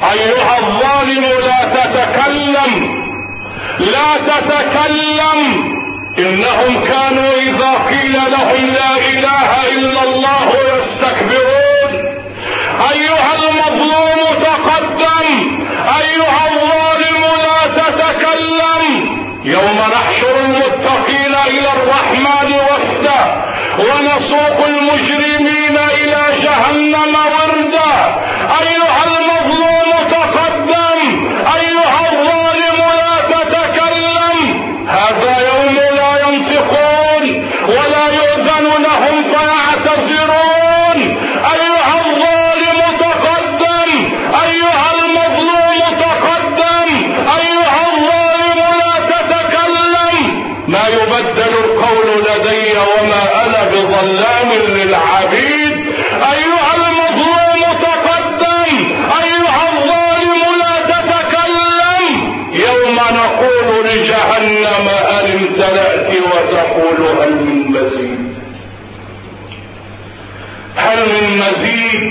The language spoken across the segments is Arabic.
ايها الظالم لا تتكلم، لا تتكلم. انهم كانوا اذا قيل لهم لا اله الا الله يستكبرون. ايها المظلوم تقدم، ايها الظالم لا تتكلم. يوم نحشر المتقين الى الرحمن وفدا ونسوق المجرمين الى جهنم وردا. ايها المظلوم تقدم، ايها الظالم لا تتكلم. هذا يوم لا ينطقون ولا يؤذن لهم فيعتذرون. ايها الظالم تقدم، ايها المظلوم تقدم، ايها الظالم لا تتكلم. ما يبدل القول لدي وما انا بظلام للعبيد. ايها المظلوم تقدم، ايها الظالم لا تتكلم. يوم نقول لجهنم هل امتلأت وتقول هل من مزيد، هل من مزيد،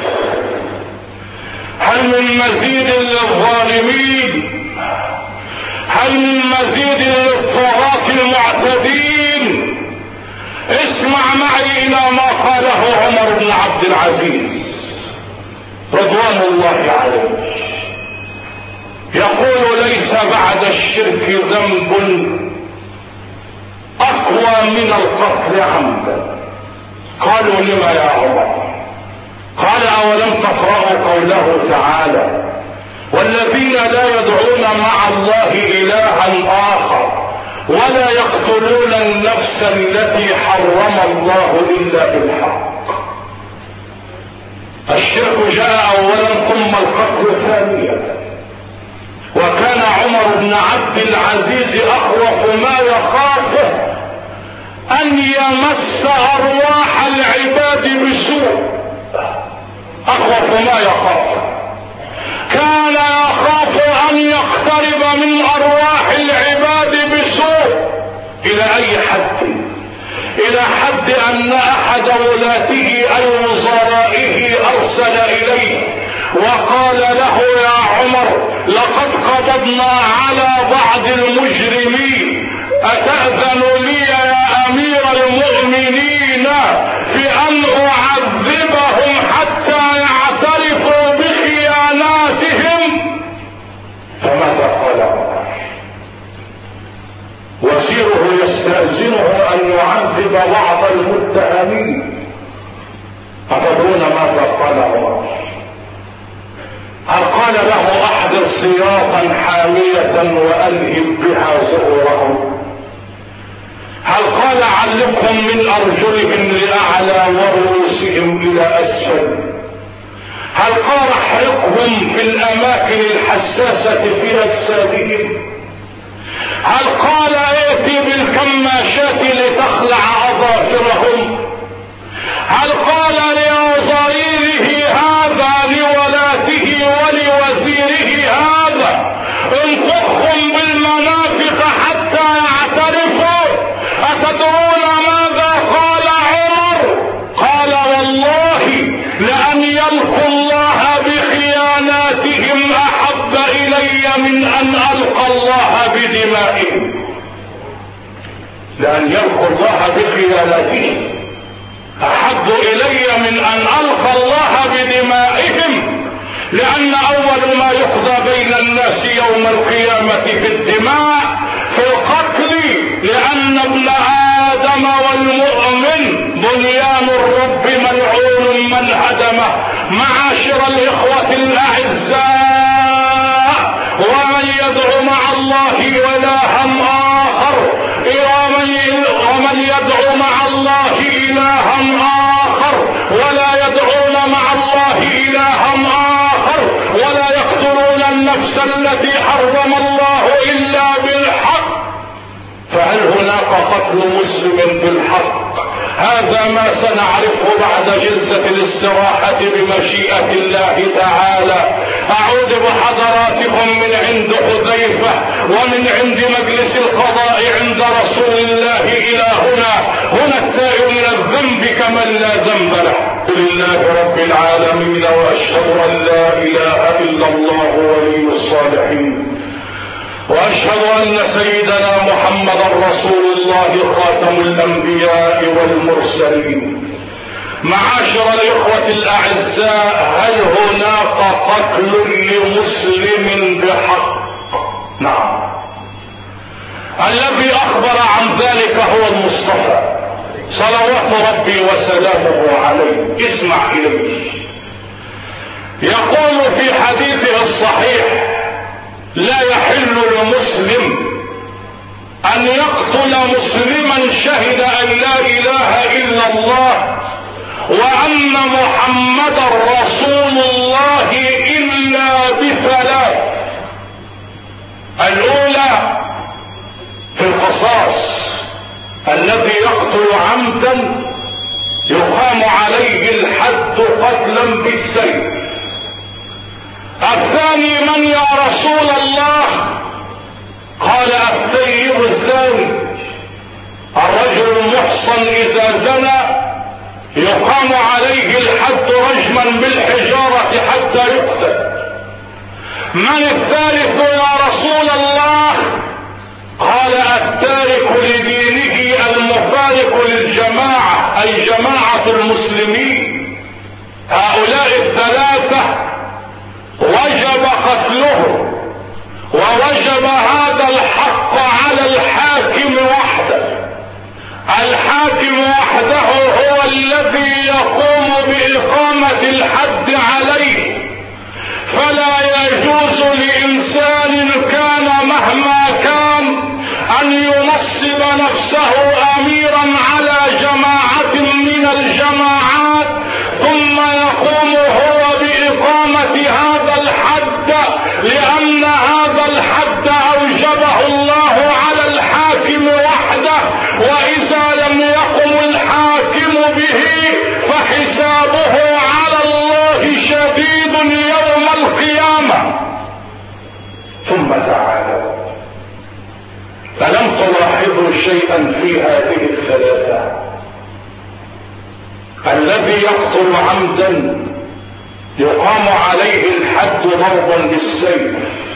هل من مزيد للظالمين، هل من مزيد للطغاة المعتدين. اسمع معي الى ما قاله عمر بن عبد العزيز رضوان الله عليه. يقول ليس بعد الشرك ذنب اقوى من القتل عمدا. قالوا لما يا عمر؟ قال اولم تقرأوا قوله تعالى والذين لا يدعون مع الله الها اخر ولا يقتلون النفس التي حرم الله الا بالحق. الشرك جاء اولا ثم القتل ثانيا. وكان عمر بن عبد العزيز اخوف ما يخافه ان يمس ارواح العباد بسوء، اخوف ما يخافه. كان يخاف ان يقترب من ارواح العباد بسوء. الى اي حد؟ الى حد ان احد ولاته اي وزرائه ارسل اليه وقال له يا عمر لقد قبضنا على بعض المجرمين، اتأذن لي يا امير المؤمنين في ان اعذبهم حتى يعترفوا بخياناتهم؟ فماذا قال عمر؟ وزيره يستأذنه ان يعذب بعض المتهمين. أتدرون ماذا قال عمر؟ هل قال له احضر سياطا حامية والهب بها زهورهم؟ هل قال علقهم من ارجلهم لاعلى ورؤوسهم الى اسفل؟ هل قال احرقهم في الاماكن الحساسة في اجسادهم؟ هل قال ائتي بالكماشات لتخلع اظافرهم؟ هل قال لوزيره هذا لولاته ولوزيره هذا انفخهم بالمنافق حتى يعترفوا؟ أتدرون ماذا قال عمر؟ قال والله لأن يلقوا الله بخياناتهم أحب إلي من أن ألقى الله بدمائهم. لأن يلقوا الله بخياناتهم احب الي من ان القى الله بدمائهم. لان اول ما يقضى بين الناس يوم القيامة في الدماء في القتل، لان ابن ادم والمؤمن بنيان الرب ملعون من هدمه. معاشر الاخوة الاعزاء، ومن يدعو مع الله الها اخر ومن يدعو مع الله إلها آخر ولا يدعون مع الله إلها آخر ولا يقتلون النفس التي حرم الله إلا بالحق. فهل هناك قتل مسلم بالحق؟ هذا ما سنعرفه بعد جلسة الاستراحة بمشيئة الله تعالى. أعود بحضراتكم من عند حذيفة ومن عند مجلس القضاء عند رسول الله إلى هنا التائب من الذنب كمن لا ذنب له. لله رب العالمين وأشهد أن لا إله إلا الله ولي الصالحين، وأشهد أن سيدنا محمدا رسول الله خاتم الأنبياء والمرسلين. معاشر الإخوة الأعزاء، هل هناك قتل لمسلم بحق؟ نعم. الذي أخبر عن ذلك هو المصطفى صلوات ربي وسلامه عليه. اسمع إليه، يقول في حديثه الصحيح: لا يحل لمسلم أن يقتل مسلما شهد أن لا إله إلا الله وأن محمدا رسول الله إلا بثلاث. الأولى في القصاص، الذي يقتل عمدا يقام عليه الحد قتلا بالسيف. الثاني: من يا رسول الله؟ قال: الثيب الزاني. الرجل المحصن إذا زنى يقام عليه الحد رجما بالحجارة حتى يقتل. من الثالث يا رسول الله؟ قال: التارك لدينه المفارق للجماعة، أي جماعة المسلمين. هؤلاء الثلاثة وجب قتله، ووجب هذا الحق على الحاكم وحده. الحاكم وحده هو الذي يقوم بإقامة الحد عليه، فلا يجوز لإنسان كان مهما كان أن ينصب نفسه أميرا على جماعة من الجماعات ثم يقوم هو بإقامة هذا الحد، لأن هذا الحد أوجبه الله على الحاكم وحده، وإذا لم يقم الحاكم به فحسابه على الله شديد يوم القيامة. ثم تعالوا، فلم تلاحظوا شيئا في هذه الثلاثة؟ الذي يقتل عمدا يقام عليه الحد ضربا بالسيف،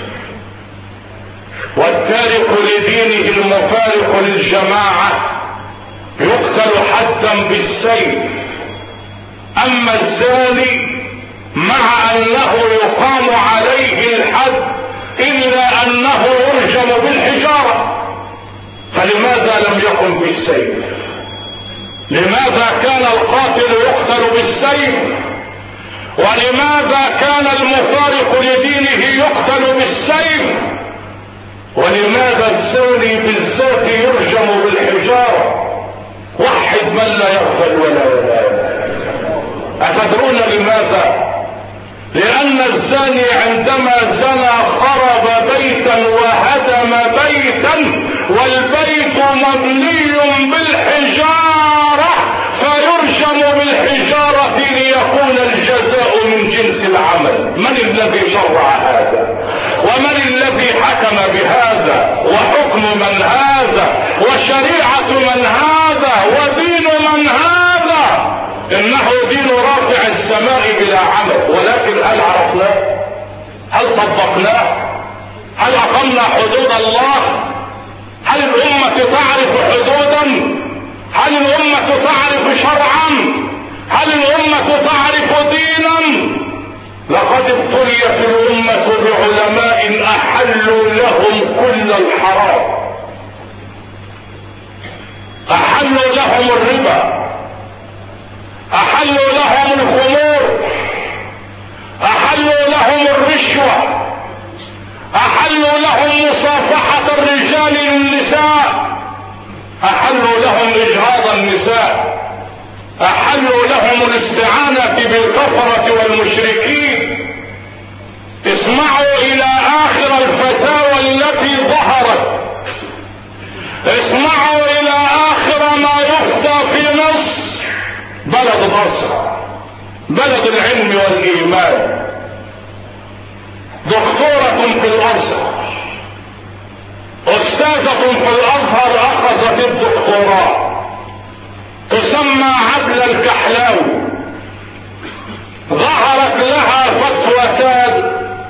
والتارك لدينه المفارق للجماعة يقتل حدا بالسيف. أما الزاني مع أنه يقام عليه الحد إلا أنه يرجم بالحجارة. فلماذا لم يقم بالسيف؟ لماذا كان القاتل يقتل بالسيف؟ ولماذا كان المفارق لدينه يقتل بالسيف؟ ولماذا الزاني بالذات يرجم بالحجارة؟ وحد من لا يغفل ولا ينام. أتدرون لماذا؟ لأن الزاني عندما زنى خرب بيتا وهدم بيتا، والبيت مبني بالحجارة، فيرجم بالحجارة ليكون الجزاء من جنس العمل. من الذي شرع هذا؟ ومن الذي حكم بهذا؟ وحكم من هذا؟ وشريعة من هذا؟ ودين من هذا؟ إنه دين رافع السماء بلا عمل. ولكن هل عرفناه؟ هل طبقناه؟ هل أقمنا حدود الله؟ هل الأمة تعرف حدودا؟ هل الأمة تعرف شرعا؟ هل الأمة تعرف دينا؟ لقد ابتليت الأمة بعلماء أحلوا لهم كل الحرام، أحلوا لهم الربا، أحلوا لهم الخمور، أحلوا لهم الرشوة، أحلوا لهم مصافحة الرجال للنساء، أحلوا لهم إجهاض النساء، أحلوا لهم الاستعانة بالكفرة والمشركين. اسمعوا إلى آخر الفتاوى التي ظهرت، اسمعوا إلى آخر ما يفتى في مصر، بلد مصر، بلد العلم والإيمان. دكتورة في الأزهر، أستاذة في الأزهر أخذت الدكتوراه، تسمى عبلة الكحلاوي. ظهرت لها فتوتان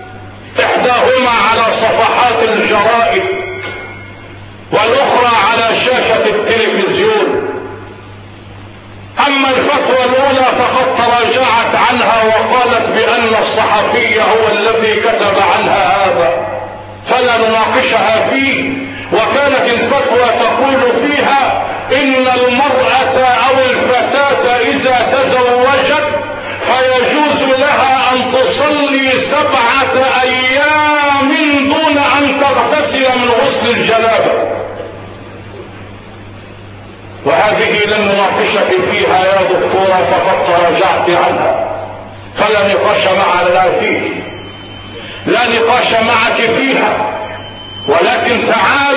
صفحات الجرائد والأخرى على شاشة التلفزيون. أما الفتوى الأولى فقد تراجعت عنها وقالت بأن الصحفي هو الذي كتب عنها هذا فلا نناقشها فيه. وكانت الفتوى تقول فيها إن المرأة أو الفتاة إذا تزوجت فيجوز لها أن تصلي 7 أيام دون أن تغتسل من غسل الجنابة، وهذه لن نناقشك فيها يا دكتورة فقد تراجعت عنها فلا نقاش معنا فيه، لا نقاش معك فيها. ولكن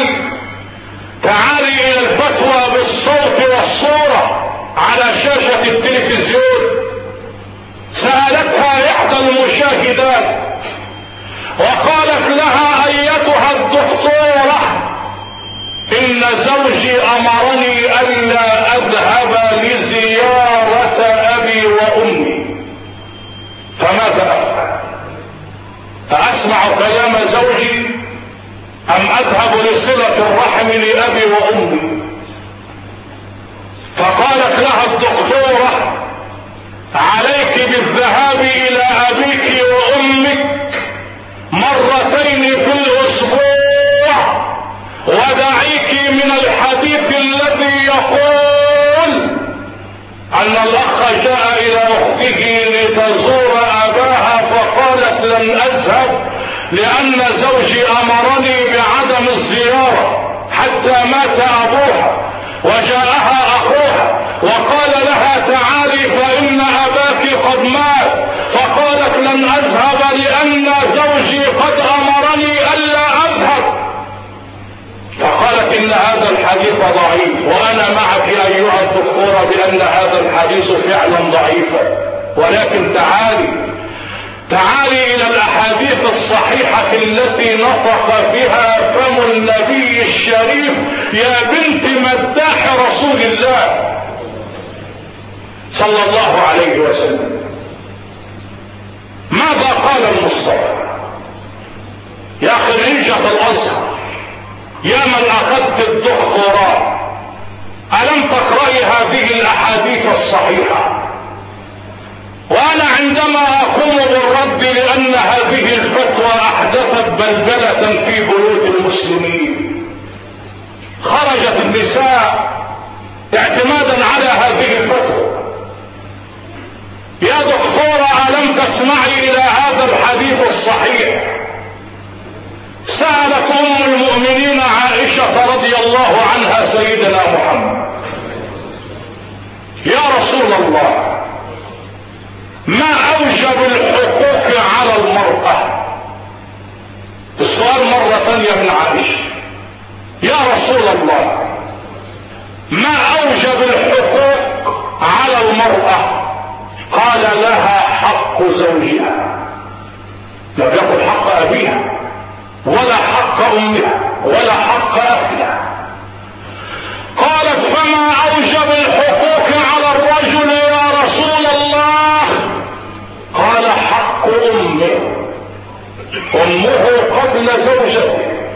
تعالي إلى الفتوى بالصوت والصورة على شاشة التلفزيون. سألتها إحدى المشاهدات وقالت لها أيتها الدكتورة إن زوجي أمرني ألا أذهب لزيارة أبي وأمي، فماذا أفعل؟ فأسمع كلام زوجي أم أذهب لصلة الرحم لأبي وأمي؟ فقالت لها الدكتورة عليك بالذهاب إلى أبيك وأمك 2 في الأسبوع، ودعيك من الحديث الذي يقول أن الأخ جاء إلى أخته لتزور أباها فقالت لن أذهب لأن زوجي أمرني بعدم الزيارة حتى مات أبوها، وجاءها أخوها وقال لها تعالي فإن أباك قد مات، فقالت لن أذهب لأن زوجي قد أمرني ألا أذهب. فقالت إن هذا الحديث ضعيف، وأنا معك أيها الدكتورة بأن هذا الحديث فعلا ضعيفا، ولكن تعالي إلى الأحاديث الصحيحة التي نطق بها فم النبي الشريف يا بنت مداح رسول الله صلى الله عليه وسلم. ماذا قال المصطفى؟ يا خريجة الأزهر، يا من أخذت الدكتوراه، ألم تقرأي هذه الأحاديث الصحيحة؟ وأنا عندما أقوم بالرد لأن هذه الفتوى أحدثت بلبلة في بيوت المسلمين، خرجت النساء اعتمادا على هذه الفتوى. يا دكتورة ألم تسمعي إلى هذا الحديث الصحيح؟ سألت أم المؤمنين عائشة رضي الله عنها سيدنا محمد يا رسول الله ما أوجب الحقوق على المرأة؟ السؤال مرة ثانية من عائشة يا رسول الله ما أوجب الحقوق على المرأة؟ قال لها حق زوجها، لم يقل حق أبيها ولا حق أمها ولا حق أخيها. قالت فما أوجب الحقوق على الرجل يا رسول الله؟ قال حق أمه، أمه قبل زوجته،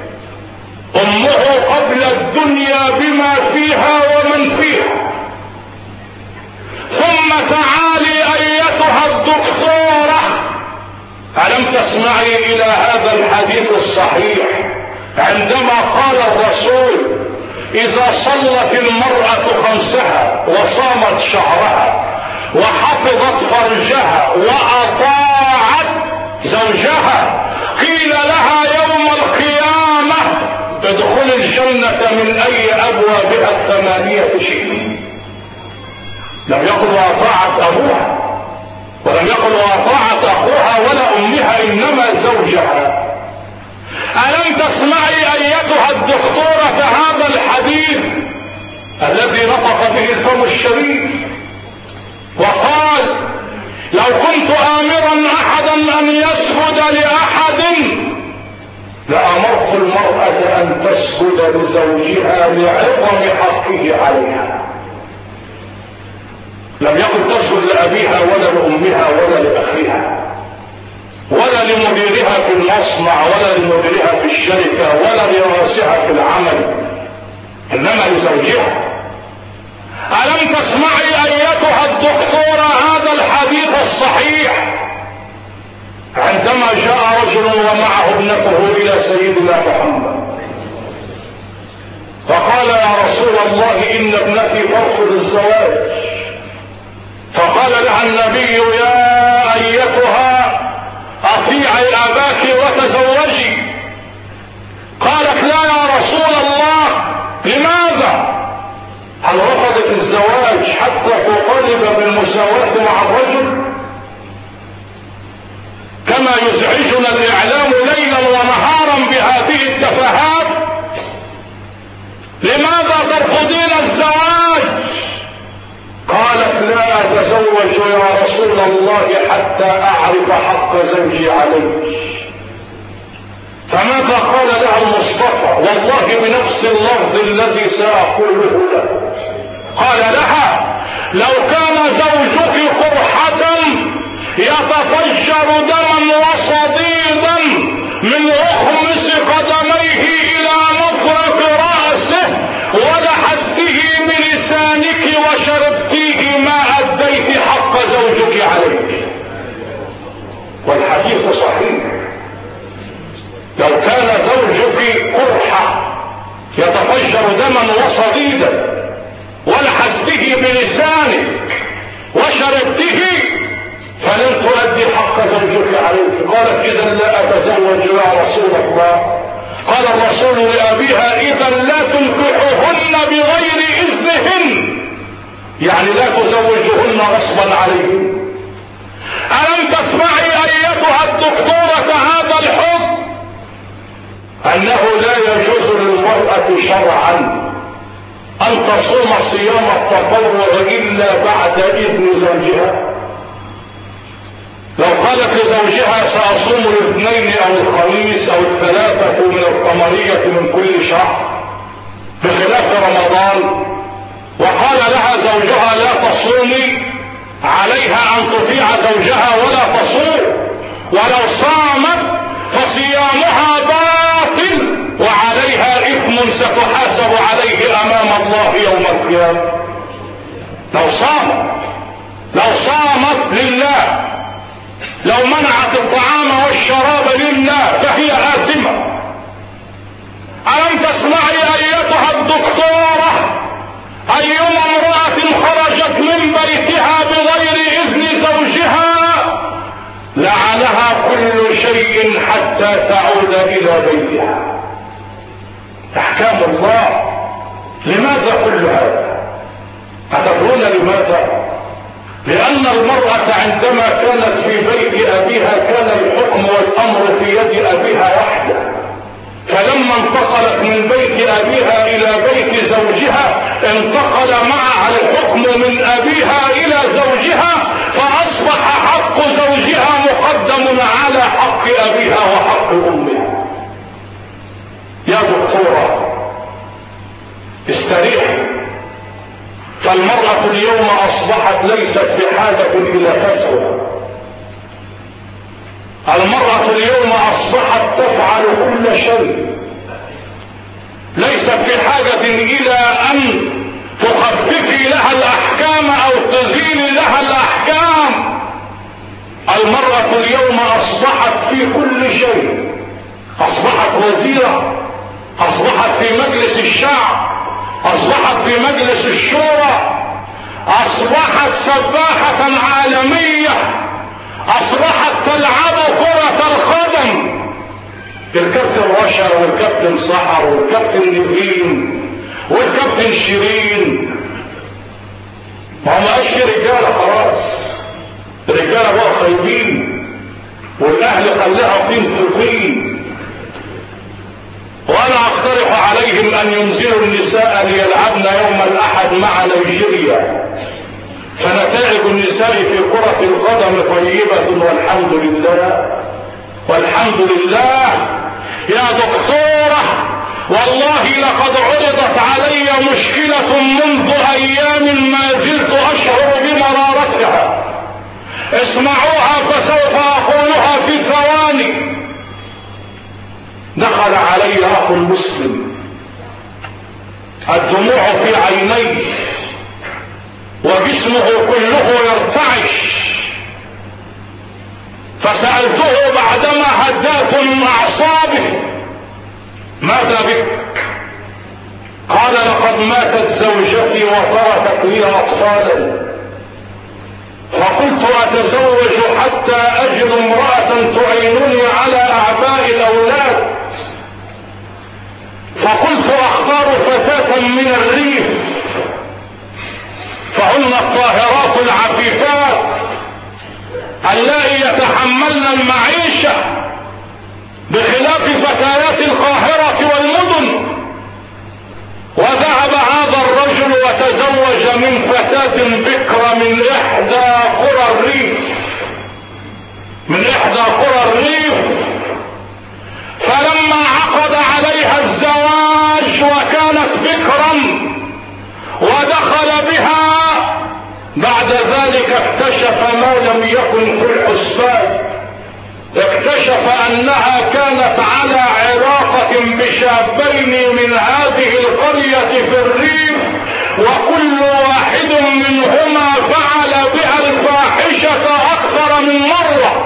أمه قبل الدنيا بما فيها ومن فيها. ثم تعالي أيتها الدكتورة، ألم تسمعي إلى هذا الحديث الصحيح عندما قال الرسول إذا صلت المرأة 5 وصامت شهرها وحفظت فرجها وأطاعت زوجها قيل لها يوم القيامة ادخل الجنة من أي أبوابها 8 شئت. لم يقل وأطاعت أبوها ولم يقل وأطاعت أخوها ولا أمها، إنما زوجها. ألم تسمعي أيتها الدكتورة هذا الحديث الذي نطق به الفم الشريف وقال لو كنت آمرا أحدا أن يسجد لأحد لأمرت المرأة أن تسجد لزوجها لعظم حقه عليها. لم يكن تسجد لأبيها ولا لأمها ولا لأخيها ولا لمديرها في المصنع ولا لمديرها في الشارع الشركة ولا لراسها في العمل، إنما لزوجها. ألم تسمعي أيتها الدكتورة هذا الحديث الصحيح عندما جاء رجل ومعه ابنته إلى سيدنا محمد فقال يا رسول الله إن ابنتي ترفض الزواج، فقال لها النبي يا أيتها أطيعي أباك وتزوجي. قالت لا يا رسول الله، لماذا؟ هل رفضت الزواج حتى تطالب بالمساواة مع الرجل؟ كما يزعجنا الإعلام ليلا ونهارا بهذه التفاهات. لماذا ترفضين الزواج؟ قالت لا أتزوج يا رسول الله حتى أعرف حق زوجي علي. فماذا قال لها المصطفى؟ والله بنفس اللفظ الذي سأقوله له، قال لها لو كان زوجك قرحة يتفجر دما وصديدا من أخمص قدميه إلى مفرق رأسه ولحسته بلسانك وشربتيه ما أديت حق زوجك عليك. والحديث صحيح. لو كان زوجك قرحة يتفجر دما وصديدا ولحسته بلسانك وشربته فلن تؤدي حق زوجك عليك. قالت إذا لا أتزوج يا رسول الله. قال الرسول لأبيها إذا لا تنكحهن بغير إذنهن، يعني لا تزوجهن غصبا عليهن. ألم تسمعي أيتها الدكتورة هذا الحكم أنه لا يجوز للمرأة شرعا أن تصوم صيام التطوع إلا بعد إذن زوجها؟ لو قالت لزوجها سأصوم الاثنين أو الخميس أو الثلاثة من القمرية من كل شهر بخلاف رمضان، وقال لها زوجها لا تصومي، عليها أن تطيع زوجها ولا تصوم، ولو صامت فصيامها باطل وعليها إثم ستحاسب عليه أمام الله يوم القيامة. لو صامت لله، لو منعت الطعام والشراب لله فهي آثمة. ألم تسمعي أيتها الدكتورة أيما امرأة خرجت من بيتها بغير إذن زوجها لعنها كل شيء حتى تعود إلى بيتها. أحكام الله. لماذا كل هذا؟ أتدرون لماذا؟ لأن المرأة عندما كانت في بيت أبيها كان الحكم والأمر في يد أبيها وحده، فلما انتقلت من بيت أبيها إلى بيت زوجها انتقل معها الحكم من أبيها إلى زوجها، فأصبح حق زوجها مقدم على حق أبيها وحق أمها. يا دكتورة استريحي، فالمرأة اليوم أصبحت ليست بحاجة إلى فتوى. المرأة اليوم أصبحت تفعل كل شيء، ليست في حاجة إلى أن تخففي لها الأحكام أو تزيلي لها الأحكام. المرأة اليوم أصبحت في كل شيء، أصبحت وزيرة، أصبحت في مجلس الشعب، أصبحت في مجلس الشورى، أصبحت سباحة عالمية، أصبحت تلعب كرة القدم. الكابتن رشا والكابتن سحر والكابتن نبيل والكابتن شيرين، ما بقاش في رجالة خلاص، الرجالة بقى خايبين والأهل خلاها طين في طين. وانا اقترح عليهم ان ينزلوا النساء ليلعبن يوم الاحد مع نيجيريا، فنتائج النساء في كرة القدم طيبة والحمد لله والحمد لله. يا دكتورة والله لقد عرضت علي مشكلة منذ ايام ما زلت اشعر بمرارتها، اسمعوها فسوف اقولها في ثواني. دخل علي الدموع في عينيه وجسمه كله يرتعش. فسألته بعدما هدأت من أعصابه: ماذا بك؟ قال: لقد ماتت زوجتي وتركت لي أطفالا، فقلت أتزوج حتى أجد امرأة تعينني على أعباء الأولاد، فقلت أختار فتاة من الريف فهن الطاهرات العفيفات اللائي يتحملن المعيشة بخلاف فتيات القاهرة والمدن. وذهب هذا الرجل وتزوج من فتاة بكرة من إحدى قرى الريف، فلما عقد عليها الزواج وكانت بكرا ودخل بها بعد ذلك اكتشف ما لم يكن في الحسبان، اكتشف انها كانت على علاقة بشابين من هذه القرية في الريف، وكل واحد منهما فعل بها الفاحشة اكثر من مرة.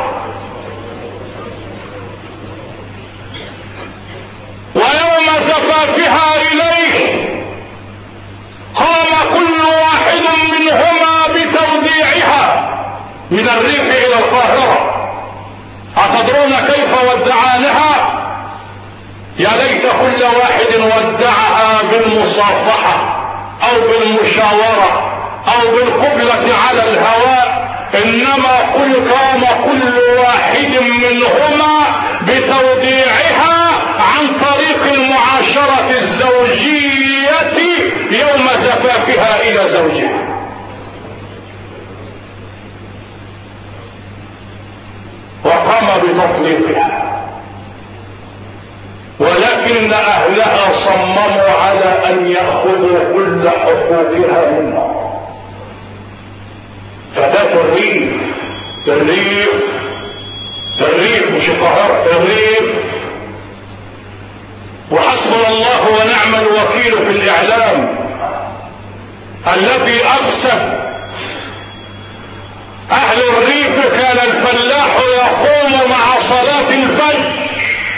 ويوم زفافها اليه قام كل واحد منهما بتوديعها من الريف الى القاهرة. أتدرون كيف ودعانها؟ يا ليت كل واحد ودعها بالمصافحة او بالمشاورة او بالقبلة على الهواء، انما قام كل واحد منهما بتوديعها عن طريق المعاشرة الزوجية يوم زفافها الى زوجها. وقام بتطليقها، ولكن اهلها صمموا على ان ياخذوا كل حقوقها منها. فتاة الريف مش القاهرة، الريف. وحسبنا الله ونعم الوكيل في الاعلام الذي افسد اهل الريف. كان الفلاح يقوم مع صلاة الفجر،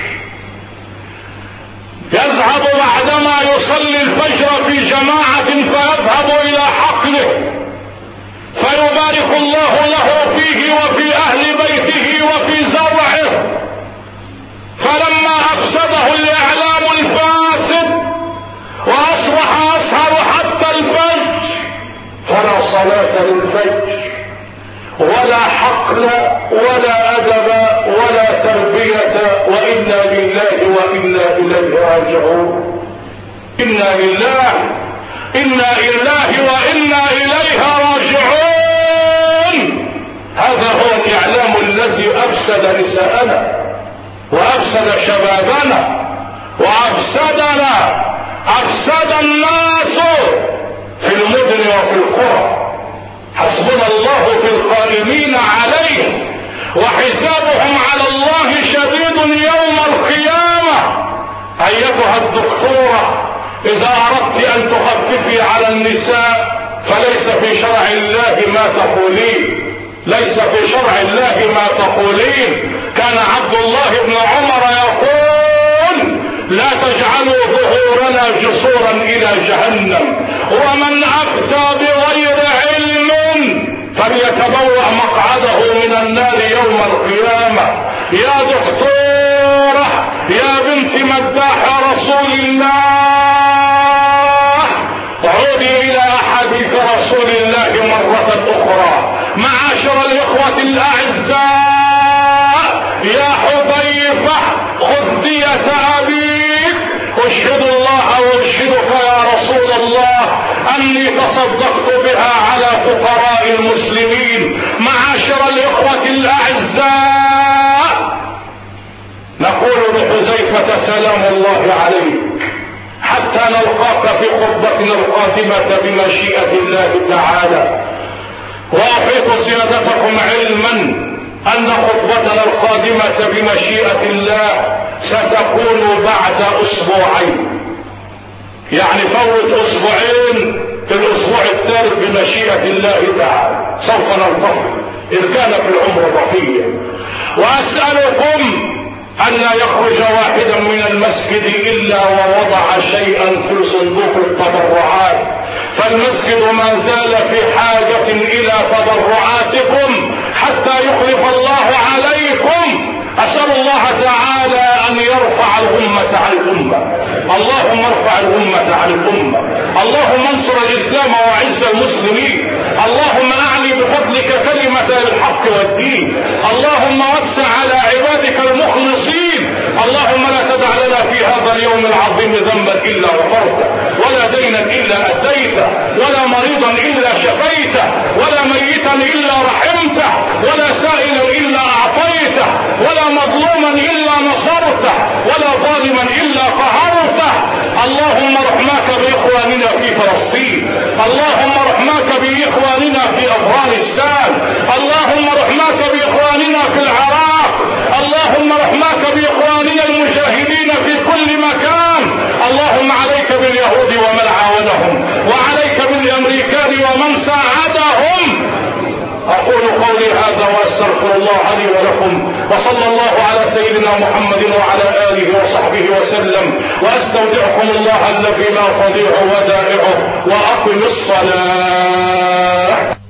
يذهب بعدما يصلي الفجر في جماعة فيذهب الى حقله فيبارك الله له فيه وفي اهل بيته وفي زرعه. فلما افسده الاعلام الفاسد واصبح يسهر حتى الفجر، فلا صلاة للفجر ولا حقل ولا ادب ولا تربية، وانا لله وانا اليه راجعون. انا لله وانا اليه راجعون. هذا هو الاعلام الذي افسد نساءنا وافسد شبابنا وافسدنا، افسد الناس في المدن وفي القرى. حسبنا الله في القائمين عليه، وحسابهم على الله شديد يوم القيامة. ايتها الدكتورة، اذا اردت ان تخففي على النساء فليس في شرع الله ما تقولين، ليس في شرع الله ما تقولين. كان عبد الله بن عمر يقول: لا تجعلوا ظهورنا جسورا الى جهنم، ومن افتى بغير علم فليتبوأ مقعده من النار يوم القيامة. يا دكتورة، يا بنت مداح رسول الله، عودي الى احاديث رسول الله مرة اخرى. معاشر الاخوة الاعزاء، يا حذيفة خذ دية ابيك. اشهد الله واشهدك يا رسول الله اني تصدقت بها على فقراء المسلمين. معاشر الاخوة الاعزاء، نقول لحذيفة سلام الله عليك حتى نلقاك في خطبتنا القادمة بمشيئة الله تعالى. واحيط سيادتكم علما ان خطبتنا القادمة بمشيئة الله ستكون بعد اسبوعين، يعني فوت اسبوعين، الاسبوع الثالث بمشيئة الله تعالى سوف نلتقي إذ كان في العمر بقية. وأسألكم أن لا يخرج واحدا من المسجد إلا ووضع شيئا في صندوق التبرعات، فالمسجد ما زال في حاجة إلى تبرعاتكم حتى يخلف الله عليكم. أسأل الله تعالى أن يرفع الأمة عن الأمة. اللهم ارفع الأمة عن الأمة. اللهم انصر الإسلام وعز المسلمين. اللهم أعلي بفضلك كلمة الحق والدين. اللهم وسع على عبادك المخلصين. اللهم لا تدع لنا في هذا اليوم العظيم ذنبا إلا غفرته، ولا دينا إلا أديته، ولا مريضا إلا شفيته، ولا ميتا إلا رحمته، ولا سائلا إلا أعطيته، ولا مظلوما إلا نصرته، ولا ظالما إلا قهرته. اللهم رحماك بإخواننا في فلسطين. اللهم رحماك بإخواننا في أفغانستان. اللهم رحماك بإخواننا في العراق. اللهم رحماك بإخواننا المجاهدين في كل مكان. اللهم عليك باليهود ومن عاونهم، وعليك بالأمريكان ومن ساعدهم. أقول قولي هذا وأستغفر الله لي ولكم، وصلى الله على سيدنا محمد وعلى آله وصحبه وسلم، وأستودعكم الله الذي لا تضيع ودائعه، وأقم الصلاة.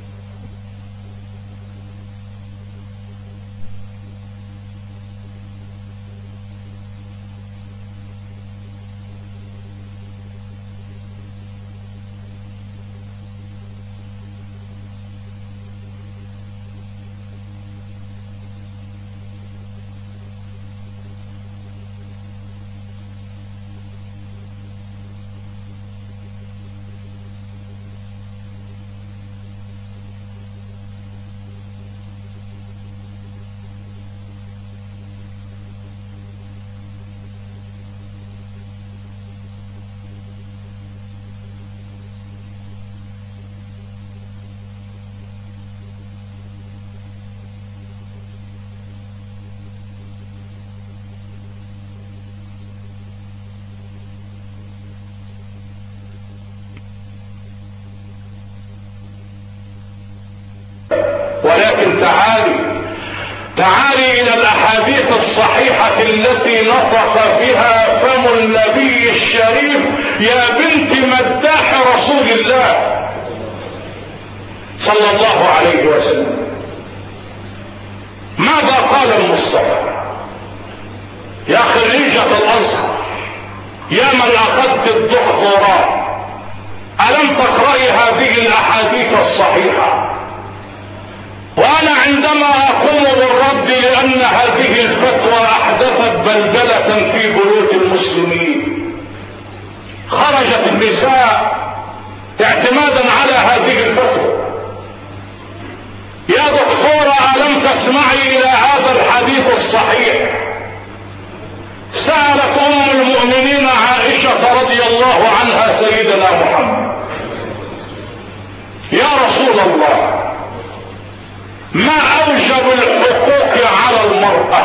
ولكن تعالي إلى الأحاديث الصحيحة التي نطق بها فم النبي الشريف يا بنت مداح رسول الله صلى الله عليه وسلم. ماذا قال المصطفى؟ يا خريجة الأزهر، يا من أخذت الدكتوراه، ألم تقرأي هذه الأحاديث الصحيحة؟ وأنا عندما أقوم بالرد لأن هذه الفتوى أحدثت بلبلة في بيوت المسلمين، خرجت النساء اعتمادا على هذه الفتوى. يا دكتورة ألم تسمعي إلى هذا الحديث الصحيح؟ سألت أم المؤمنين عائشة رضي الله عنها سيدنا محمد: يا رسول الله، ما أوجب الحقوق على المرأة؟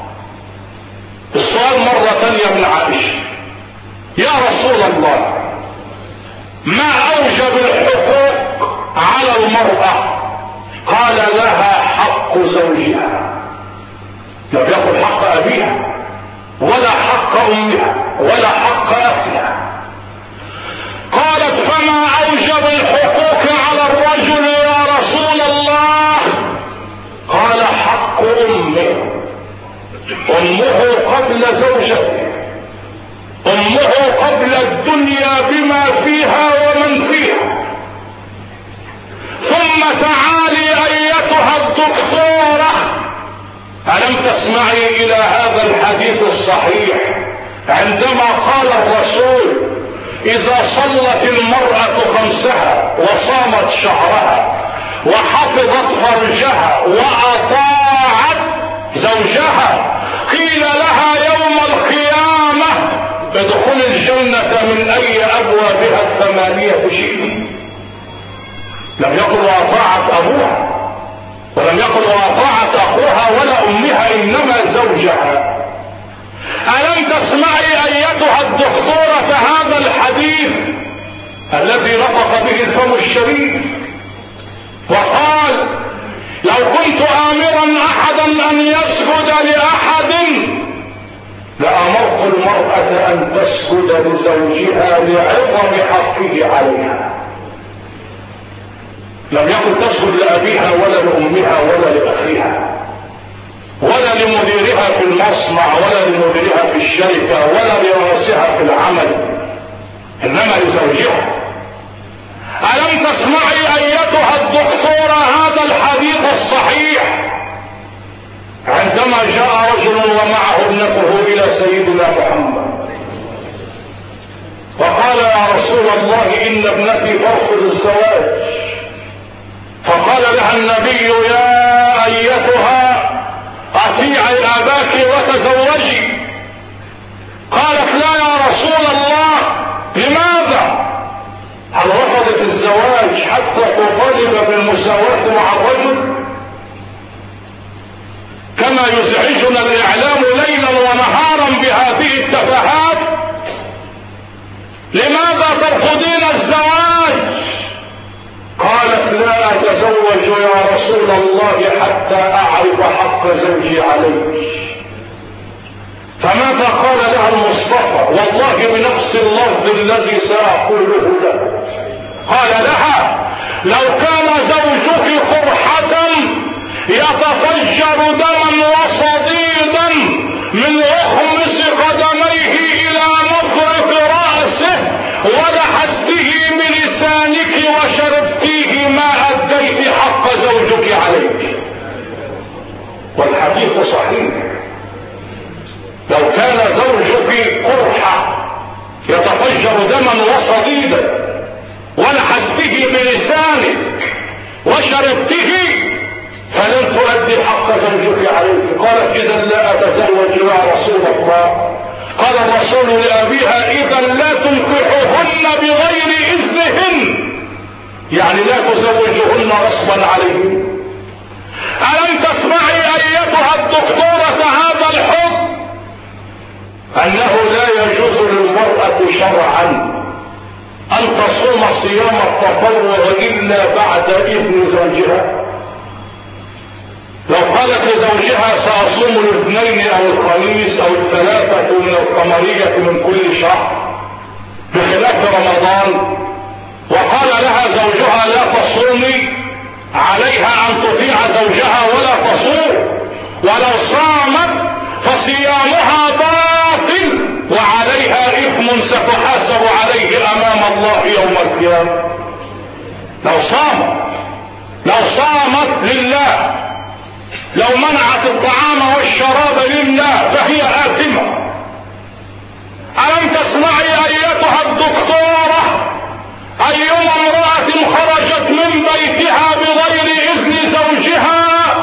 السؤال مرة ثانية من عائشة: يا رسول الله، ما أوجب الحقوق على المرأة؟ قال: لها حق زوجها. لم يقل حق أبيها ولا حق أمها ولا حق أخيها. قالت: فما أوجب الحقوق على الرجل يا رسول الله؟ قال: حق أمه. أمه قبل زوجته، أمه قبل الدنيا بما فيها ومن فيها. ثم تعالي أيتها الدكتورة، ألم تسمعي إلى هذا الحديث الصحيح عندما قال الرسول: إذا صلت المرأة خمسها وصامت شهرها وحفظت فرجها وأطاعت زوجها، قيل لها يوم القيامة: ادخل الجنة من أي أبوابها الثمانية شئت. لم يقل وأطاعت أبوها، ولم يقل وأطاعت أخوها ولا أمها، إنما زوجها. ألم تسمعي أيتها الدكتورة هذا الحديث الحديث الذي نطق به الفم الشريف وقال: لو كنت آمرا أحدا أن يسجد لأحد لأمرت المرأة أن تسجد لزوجها لعظم حقه عليها. لم يكن تسجد لأبيها ولا لأمها ولا لأخيها ولا لمديرها في المصنع ولا لمديرها في الشركة ولا لرئيسها في العمل، إنما لزوجها. ألم تسمعي أيتها الدكتورة هذا الحديث الصحيح عندما جاء رجل ومعه ابنته إلى سيدنا محمد وقال: يا رسول الله إن ابنتي ترفض الزواج. فقال لها النبي: يا أيتها أطيعي أباك وتزوجي. قالت: لا يا رسول الله. لماذا؟ هل رفضت الزواج حتى تطالب بالمساواة مع الرجل؟ كما يزعجنا الإعلام ليلا ونهارا بهذه التفاهات. لماذا ترفضين الزواج؟ قالت: لا أتزوج يا رسول الله حتى أعرف حق زوجي عليك. فماذا قال لها المصطفى؟ والله بنفس اللفظ الذي سأقوله له. قال لها: لو كان زوجك قرحة يتفجر دما وصديدا من أخمص قدميه إلى مفرق رأسه ولحسته بلسانك وشربتيه ما أديت حق زوجك عليك. والحديث صحيح. لو كان زوجك قرحة يتفجر دما وصديدا ولحسته بلسانك وشربته فلن تؤدي حق زوجك عليك. قالت: إذا لا أتزوج يا رسول الله. قال الرسول لأبيها: إذا لا تنكحهن بغير إذنهن، يعني لا تزوجهن غصبا عليهن. ألم تسمعي أيتها الدكتورة هذا الحكم؟ أنه لا يجوز للمرأة شرعا أن تصوم صيام التطوع إلا بعد إذن زوجها. لو قالت لزوجها: سأصوم الاثنين أو الخميس أو الثلاثة من القمرية من كل شهر بخلاف رمضان، وقال لها زوجها: لا تصومي، عليها أن تطيع زوجها ولا تصوم، ولو صامت فصيامها باطل وعليها إثم ستحاسب عليه أمام الله يوم القيامة. لو صامت لله، لو منعت الطعام والشراب لله فهي آثمة. ألم تسمعي أيتها الدكتورة أيما امرأة خرجت من بيتها بغير إذن زوجها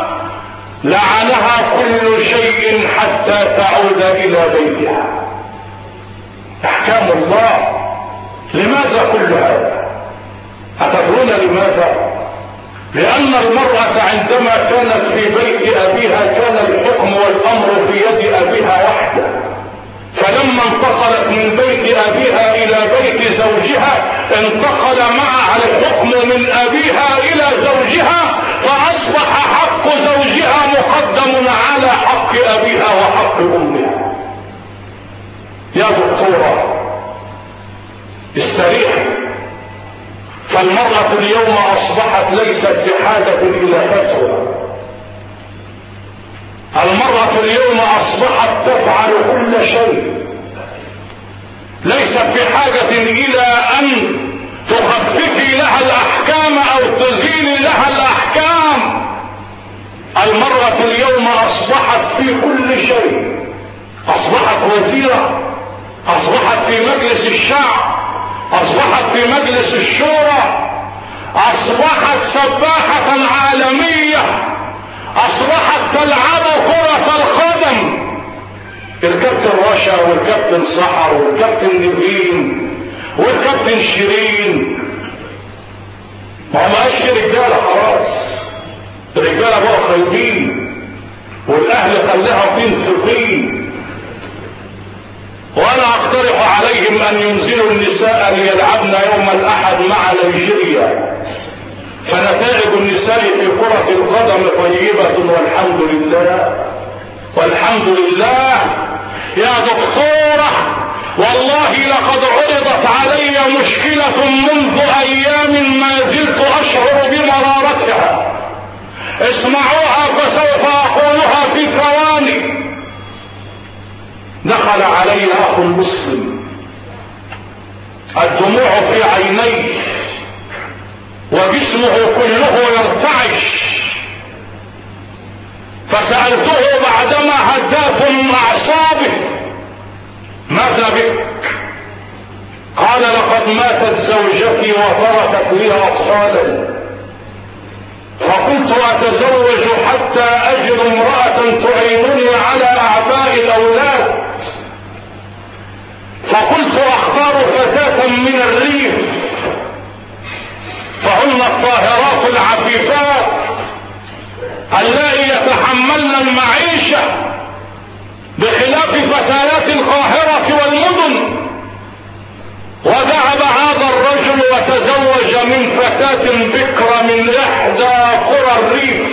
لعنها كل شيء حتى تعود إلى بيتها. أحكام الله. لماذا كل هذا؟ أتدرون لماذا؟ لأن المرأة عندما كانت في بيت أبيها كان الحكم والأمر في يد أبيها وحده، فلما انتقلت من بيت أبيها إلى بيت زوجها انتقل معها الحكم من أبيها إلى زوجها، فأصبح حق زوجها مقدم على حق أبيها وحق أمها. يا دكتورة استريحي، فالمرأة اليوم أصبحت ليست بحاجة إلى فتوى. المرأة اليوم أصبحت تفعل كل شيء، ليست بحاجة إلى أن تخففي لها الأحكام أو تزيلي لها الأحكام. المرأة اليوم أصبحت في كل شيء، أصبحت وزيرة، أصبحت في مجلس الشعب، أصبحت في مجلس الشورى، أصبحت سباحة عالمية، أصبحت تلعب كرة القدم. الكابتن رشا والكابتن سحر والكابتن نبيل والكابتن شيرين ما بقاش رجالة، خلاص الرجالة بقوا خايبين والأهل خلاها طين في طين. وأنا أقترح عليهم عليهم أن ينزلوا النساء ليلعبن يوم الأحد مع نيجيريا، فنتائج النساء في كرة القدم طيبة والحمد لله والحمد لله. يا دكتورة والله لقد عرضت علي مشكلة منذ أيام ما زلت أشعر بمرارتها، اسمعوها فسوف أقولها في ثواني. دخل علي أخ مسلم الدموع في عينيه وجسمه كله يرتعش، فسألته بعدما هدأت من أعصابه: ماذا بك؟ قال: لقد ماتت زوجتي وتركت لي أطفالا، فكنت أتزوج حتى أجد امرأة تعينني على أعباء الأولاد، فقلت أختار فتاة من الريف فهن الطاهرات العفيفات اللائي يتحملن المعيشة بخلاف فتيات القاهرة والمدن. وذهب هذا الرجل وتزوج من فتاة بكرة من إحدى قرى الريف،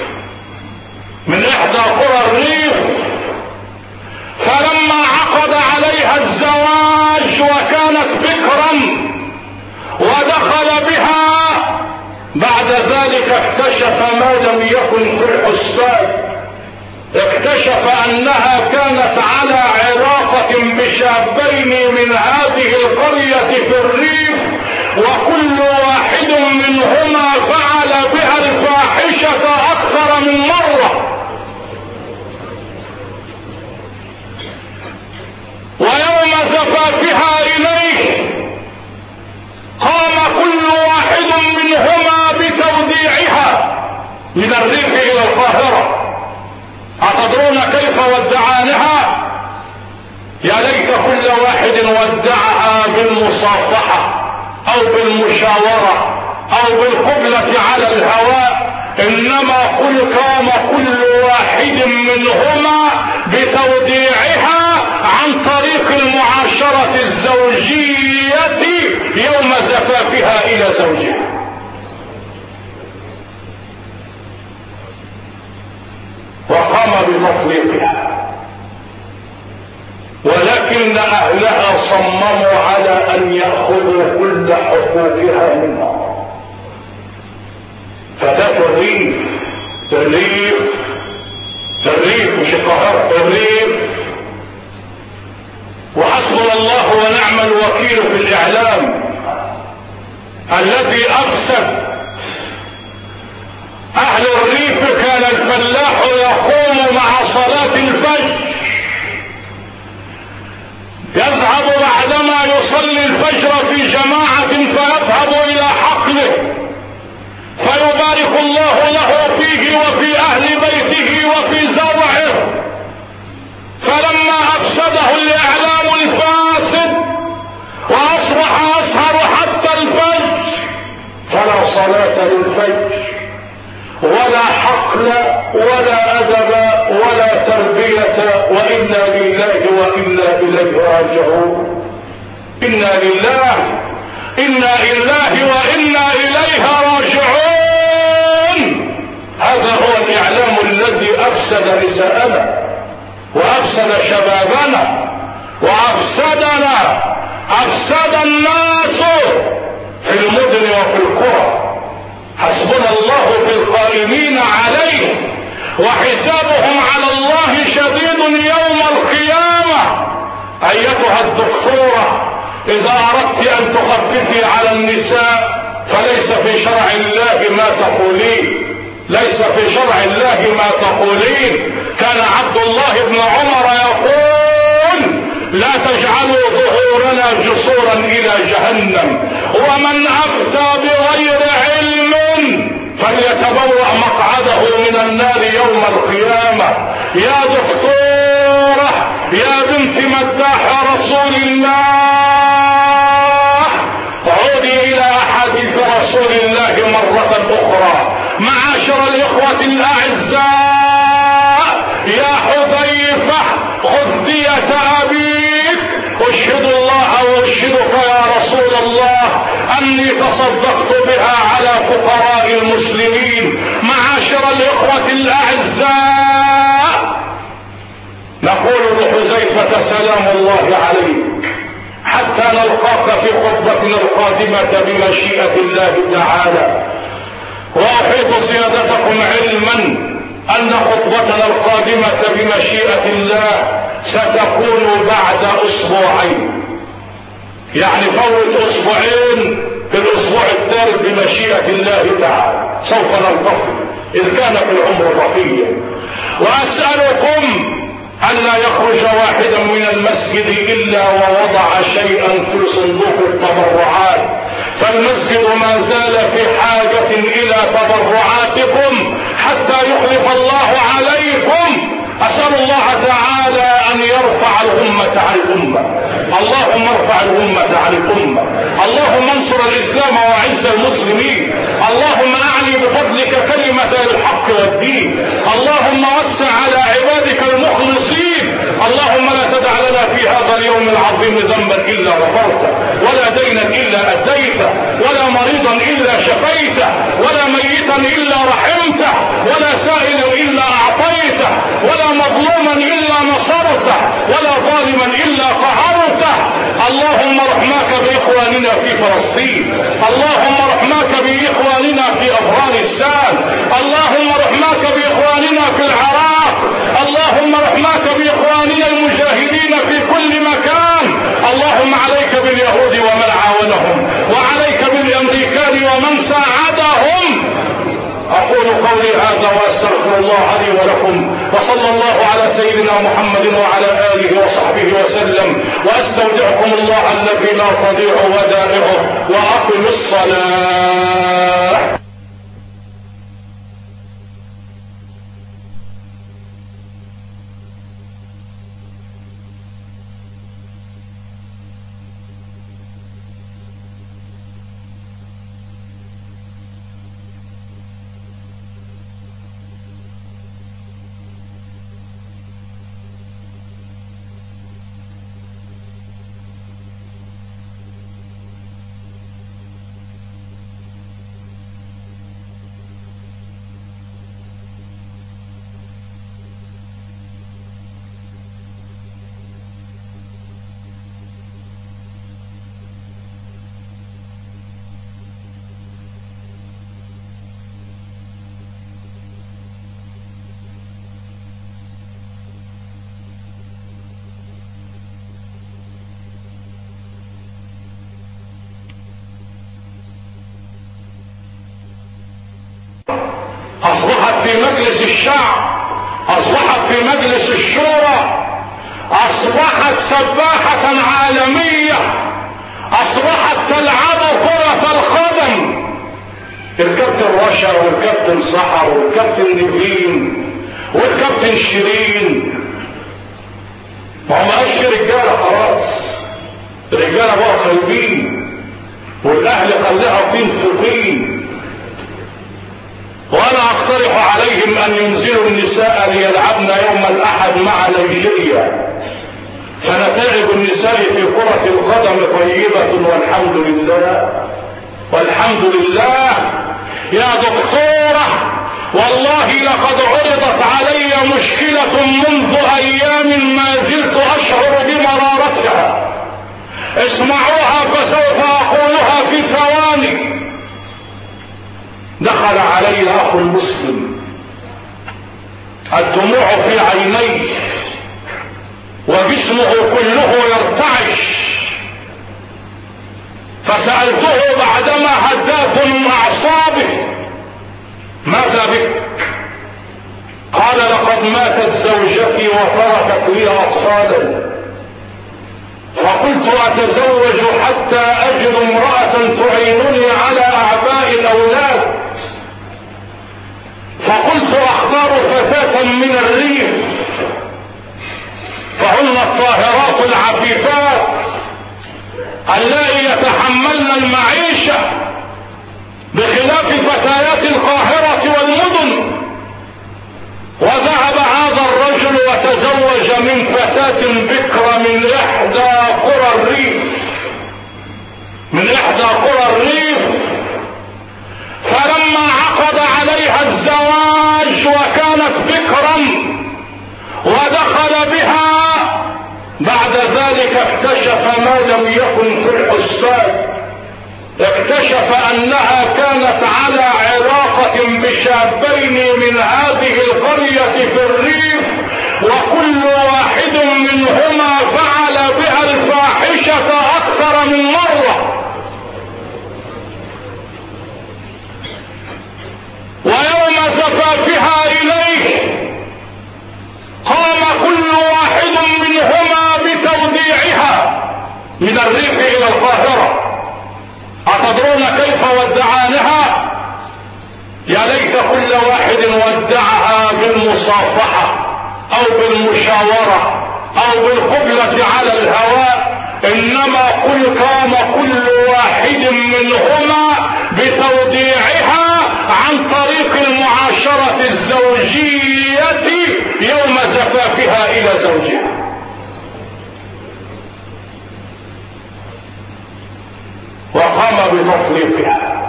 فلما عقد عليها الزواج وكانت بكرا ودخل بها بعد ذلك اكتشف ما لم يكن في الحسبان، اكتشف انها كانت على علاقة بشابين من هذه القرية في الريف، وكل واحد منهما فعل بها الفاحشة اكثر من مرة. ويوم زفافها اليه قام كل واحد منهما بتوديعها من الريف الى القاهرة. أتدرون كيف ودعانها؟ يا ليت كل واحد ودعها بالمصافحة او بالمشاورة او بالقبلة على الهواء، انما قام كل واحد منهما بتوديعها عن طريق المعاشرة الزوجية يوم زفافها الى زوجها. وقام بتطليقها، ولكن اهلها صمموا على ان ياخذوا كل حقوقها منها. فتاة الريف مش القاهرة، الريف. وحسبنا الله ونعم الوكيل في الاعلام الذي افسد اهل الريف. كان الفلاح يقوم مع صلاة الفجر، يذهب بعدما يصلي الفجر في جماعة فيذهب الى حقله فيبارك الله له فيه وفي اهل بيته وفي زرعه. فلما افسده الاعلام الفاسد واصبح يسهر حتى الفجر فلا صلاة للفجر ولا حقل ولا أدب ولا تربية، وإنا لله وإنا إليه راجعون. إنا لله وإنا إليه راجعون. هذا هو الإعلام الذي أفسد نساءنا وأفسد شبابنا وأفسدنا، أفسد الناس في المدن وفي القرى. حسبنا الله في القائمين عليه، وحسابهم على الله شديد يوم القيامة. أيتها الدكتورة، إذا أردت أن تخففي على النساء فليس في شرع الله ما تقولين، ليس في شرع الله ما تقولين. كان عبد الله بن عمر يقول: لا تجعلوا ظهورنا جسورا إلى جهنم، ومن أفتى بغير علم فليتبوأ مقعده من النار يوم القيامة. يا دكتورة، يا بنت مداح رسول الله، عودي إلى أحاديث رسول الله مرة أخرى. معاشر الإخوة الأعزاء، يا حذيفة خذ دية أبيك، أشهد الله أناشدك يا رسول الله أني تصدقت بها على فقراء المسلمين. معاشر الإخوة الأعزاء، نقول لحذيفة سلام الله عليك حتى نلقاك في خطبتنا القادمة بمشيئة الله تعالى. وأحيط سيادتكم علما أن خطبتنا القادمة بمشيئة الله ستكون بعد أسبوعين، يعني فوت أسبوعين في الأسبوع الثالث بمشيئة الله تعالى سوف نلتقي إذ كان في العمر بقية. وأسألكم ألا يخرج واحدا من المسجد إلا ووضع شيئا في صندوق التبرعات، فالمسجد ما زال في حاجة إلى تبرعاتكم حتى يخلف الله عليكم. أسأل الله تعالى أن يرفع الأمة عن الأمة. اللهم ارفع الأمة عن الأمة. اللهم انصر الإسلام وأعز المسلمين. اللهم أعلي بفضلك كلمة الحق والدين. اللهم وسع على عبادك المخلصين. اللهم لا تدع لنا في هذا اليوم العظيم ذنبا إلا غفرته، ولا دينا إلا أديته، ولا مريضا إلا شفيته، ولا ميتا إلا رحمته، ولا سائلا إلا أعطيته، ولا مظلوما إلا نصرته، ولا ظالما إلا قهرته. اللهم رحماك بإخواننا في فلسطين. اللهم رحماك بإخواننا في أفغانستان. اللهم رحماك بإخواننا في العراق. اللهم رحماك بإخواننا المجاهدين في كل مكان. اللهم عليك باليهود ومن عاونهم، وعليك بالأمريكان ومن ساعدهم. أقول قولي هذا وأستغفر الله لي ولكم، وصلى الله على سيدنا محمد وعلى آله وصحبه وسلم، وأستودعكم الله الذي لا تضيع ودائعه، وأقم الصلاة. أصبحت في مجلس الشعب، أصبحت في مجلس الشورى، أصبحت سباحة عالمية، أصبحت تلعب كرة القدم. الكابتن رشا والكابتن سحر والكابتن نبيل والكابتن شيرين، ما هو مقاش رجالة خلاص، الرجالة بقى خايبين والأهل خليها طين في طين. وانا اقترح عليهم ان ينزلوا النساء ليلعبن يوم الاحد مع نيجيريا، فنتائج النساء في كرة القدم طيبة والحمد لله والحمد لله. يا دكتورة والله لقد عرضت علي مشكلة منذ ايام ما زلت اشعر بمرارتها، اسمعوها فسوف اقولها في ثواني. دخل علي اخ مسلم الدموع في عينيه وجسمه كله يرتعش، فسألته بعدما هدأت من اعصابه: ماذا بك؟ قال: لقد ماتت زوجتي وتركت لي اطفالا، فقلت اتزوج حتى اجد امرأة تعينني على اعباء الاولاد، فقلت اختار فتاة من الريف فهن الطاهرات العفيفات اللائي يتحملن المعيشة بخلاف فتيات القاهرة والمدن. وذهب هذا الرجل وتزوج من فتاة بكرة من احدى قرى الريف، ذلك اكتشف ما لم يكن في الحسبان. اكتشف انها كانت على علاقة بشابين من هذه القرية في الريف، وكل واحد منهما فعل بها الفاحشة اكثر من مرة. ويوم زفافها اليه قام كل واحد منهما بتوديعها من الريف الى القاهرة. أتدرون كيف ودعانها؟ يا ليت كل واحد ودعها بالمصافحة او بالمشاورة او بالقبلة على الهواء، انما قام كل واحد منهما بتوديعها عن طريق المعاشرة الزوجية يوم زفافها الى زوجها. وقام بتطليقها،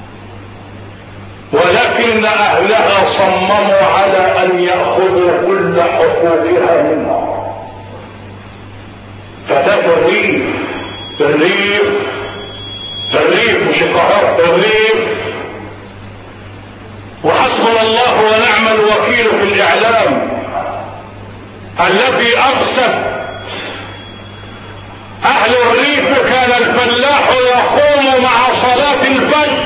ولكن اهلها صمموا على ان ياخذوا كل حقوقها منها. فتاة الريف مش القاهرة، الريف. وحسبنا الله ونعم الوكيل في الاعلام الذي افسد اهل الريف. كان الفلاح يقوم مع صلاة الفجر،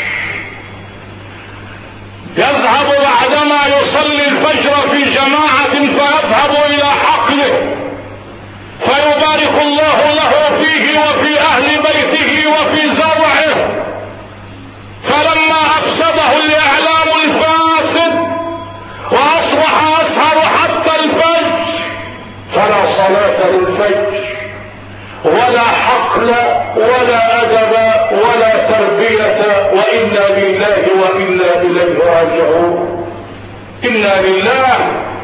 يذهب بعدما يصلي الفجر في جماعة فيذهب الى حقله فيبارك الله له فيه وفي اهل بيته وفي زرعه. فلما افسده الاعلام الفاسد واصبح اسهر حتى الفجر، فلا صلاة للفجر ولا حقل ولا ادب ولا تربية، وانا لله وانا اليه راجعون. انا لله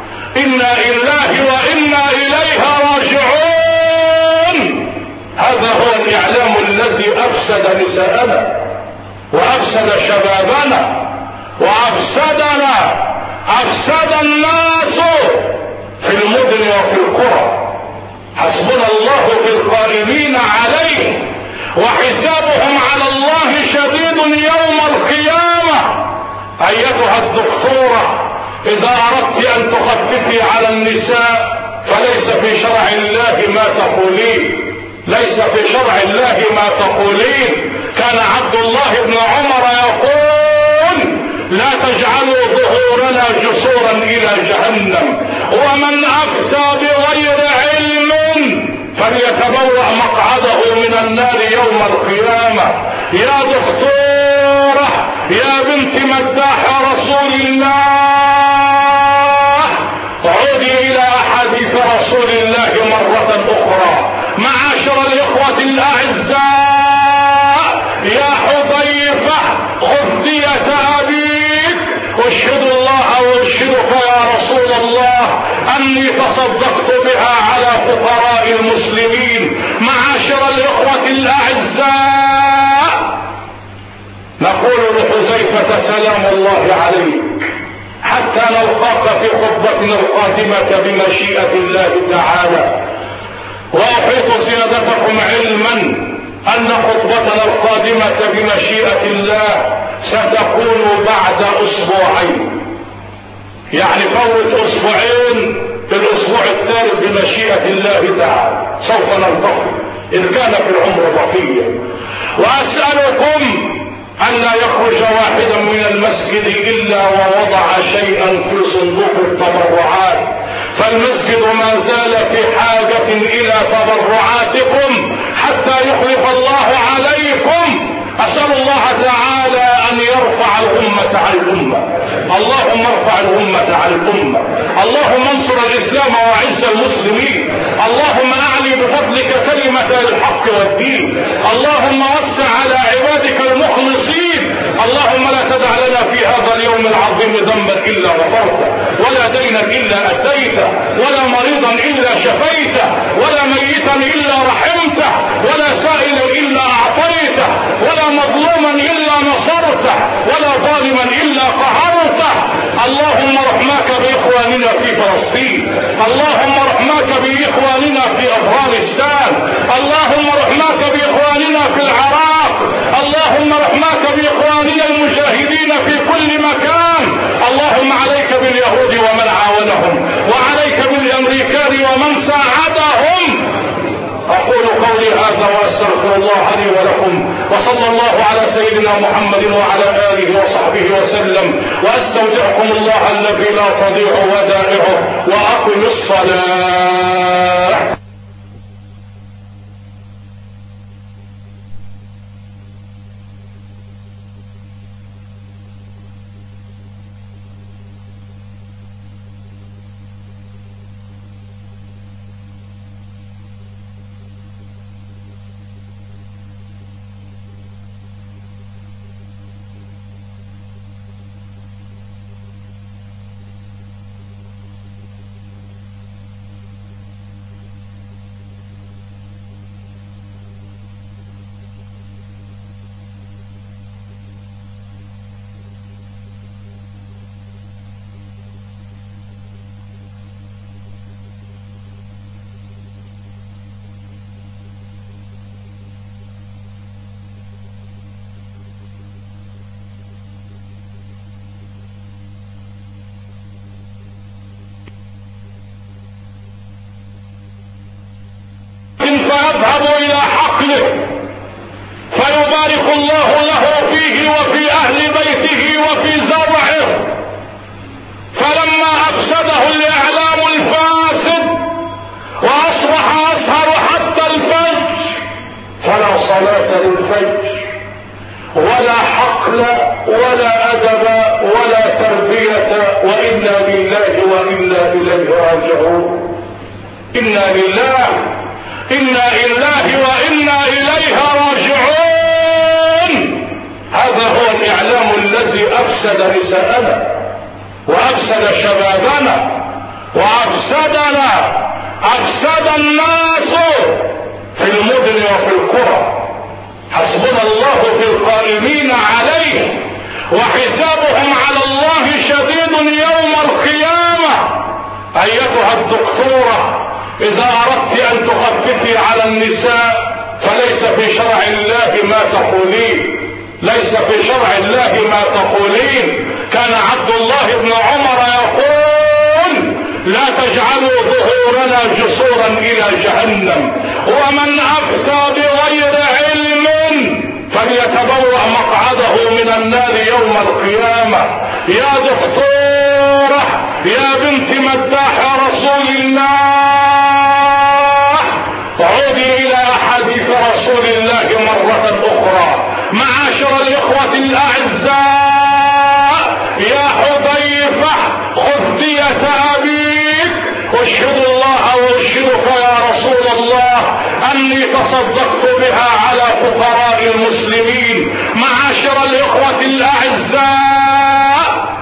وانا اليه راجعون. هذا هو الاعلام الذي افسد نساءنا وافسد شبابنا وافسدنا، افسد الناس في المدن وفي القرى. حسبنا الله في القائمين عليه، وحسابهم على الله شديد يوم القيامة. ايتها الدكتورة، اذا اردت ان تخففي على النساء فليس في شرع الله ما تقولين، ليس في شرع الله ما تقولين. كان عبد الله بن عمر يقول: لا تجعلوا ظهورنا جسورا الى جهنم، ومن افتى بغير علم فليتبوأ مقعده من النار يوم القيامة. يا دكتورة، يا بنت مداح رسول الله، عودي الى احاديث رسول الله مرة اخرى. معاشر الاخوة الاعزاء، يا حذيفة خذ دية ابيك، اشهد الله واشهدك يا رسول الله اني تصدقت بها على فقراء المسلمين. معاشر الاخوة الاعزاء، نقول لحذيفة سلام الله عليك حتى نلقاك في خطبتنا القادمة بمشيئة الله تعالى. واحيط سيادتكم علما ان خطبتنا القادمة بمشيئة الله ستكون بعد اسبوعين، يعني فوت اسبوعين، الاسبوع الثالث بمشيئة الله تعالى سوف نلتقي ان كان في العمر بقية. واسألكم ان لا يخرج واحدا من المسجد الا ووضع شيئا في صندوق التبرعات، فالمسجد ما زال في حاجة الى تبرعاتكم حتى يخلف الله عليكم. اسأل الله تعالى ان يرفع الامة عن الامة. اللهم ارفع الامة عن الامة. اللهم انصر الاسلام واعز المسلمين. اللهم اعلي بفضلك كلمة الحق والدين. اللهم وسع على عبادك المخلصين. اللهم لا تدع لنا في هذا اليوم العظيم ذنبا الا غفرته، ولا دينا الا اديته، ولا مريضا الا شفيته، ولا ميتا الا رحمته، ولا سائلا الا اعطيته، ولا مظلوما الا نصرته، ولا ظالما الا قهرته. اللهم رحماك باخواننا في فلسطين، اللهم رحماك باخواننا في افغانستان، قولي هذا واستغفر الله لي ولكم، وصلى الله على سيدنا محمد وعلى آله وصحبه وسلم، واستودعكم الله الذي لا تضيع ودائعه، وأقم الصلاة. فيذهب إلى حقله فيبارك الله له فيه وفي أهل بيته وفي زرعه. فلما أفسده الإعلام الفاسد وأصبح أسهر حتى الفجر، فلا صلاة للفجر ولا حقل ولا أدب ولا تربية، وإنا لله وإنا إليه راجعون. إنا لله وإنا إليه راجعون. هذا هو الإعلام الذي أفسد نساءنا وأفسد شبابنا وأفسدنا، أفسد الناس في المدن وفي القرى. حسبنا الله في القائمين عليه، وحسابهم على الله شديد يوم القيامة. أيتها الدكتورة، إذا أردت أن تخففي على النساء فليس في شرع الله ما تقولين، ليس في شرع الله ما تقولين. كان عبد الله بن عمر يقول: لا تجعلوا ظهورنا جسورا إلى جهنم، ومن أفتى بغير علم فليتبوأ مقعده من النار يوم القيامة. يا دكتورة، يا بنت مداح رسول الله، عودي إلى أحاديث رسول الله مرة أخرى. معاشر الإخوة الأعزاء، يا حذيفة خذ دية أبيك، أشهد الله وأشهدك يا رسول الله أني تصدقت بها على فقراء المسلمين. معاشر الإخوة الأعزاء،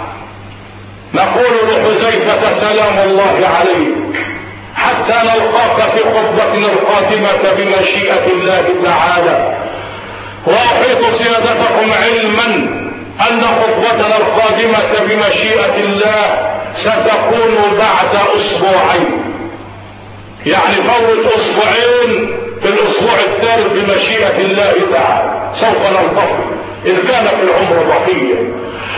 نقول لحذيفة: سلام الله عليك، حتى نلقاك في خطبتنا القادمة بمشيئة الله تعالى. وأحيط سيادتكم علما أن خطبتنا القادمة بمشيئة الله ستكون بعد أسبوعين، يعني فوت أسبوعين، في الأسبوع الثالث بمشيئة الله تعالى سوف نلتقي إن كان في العمر بقية.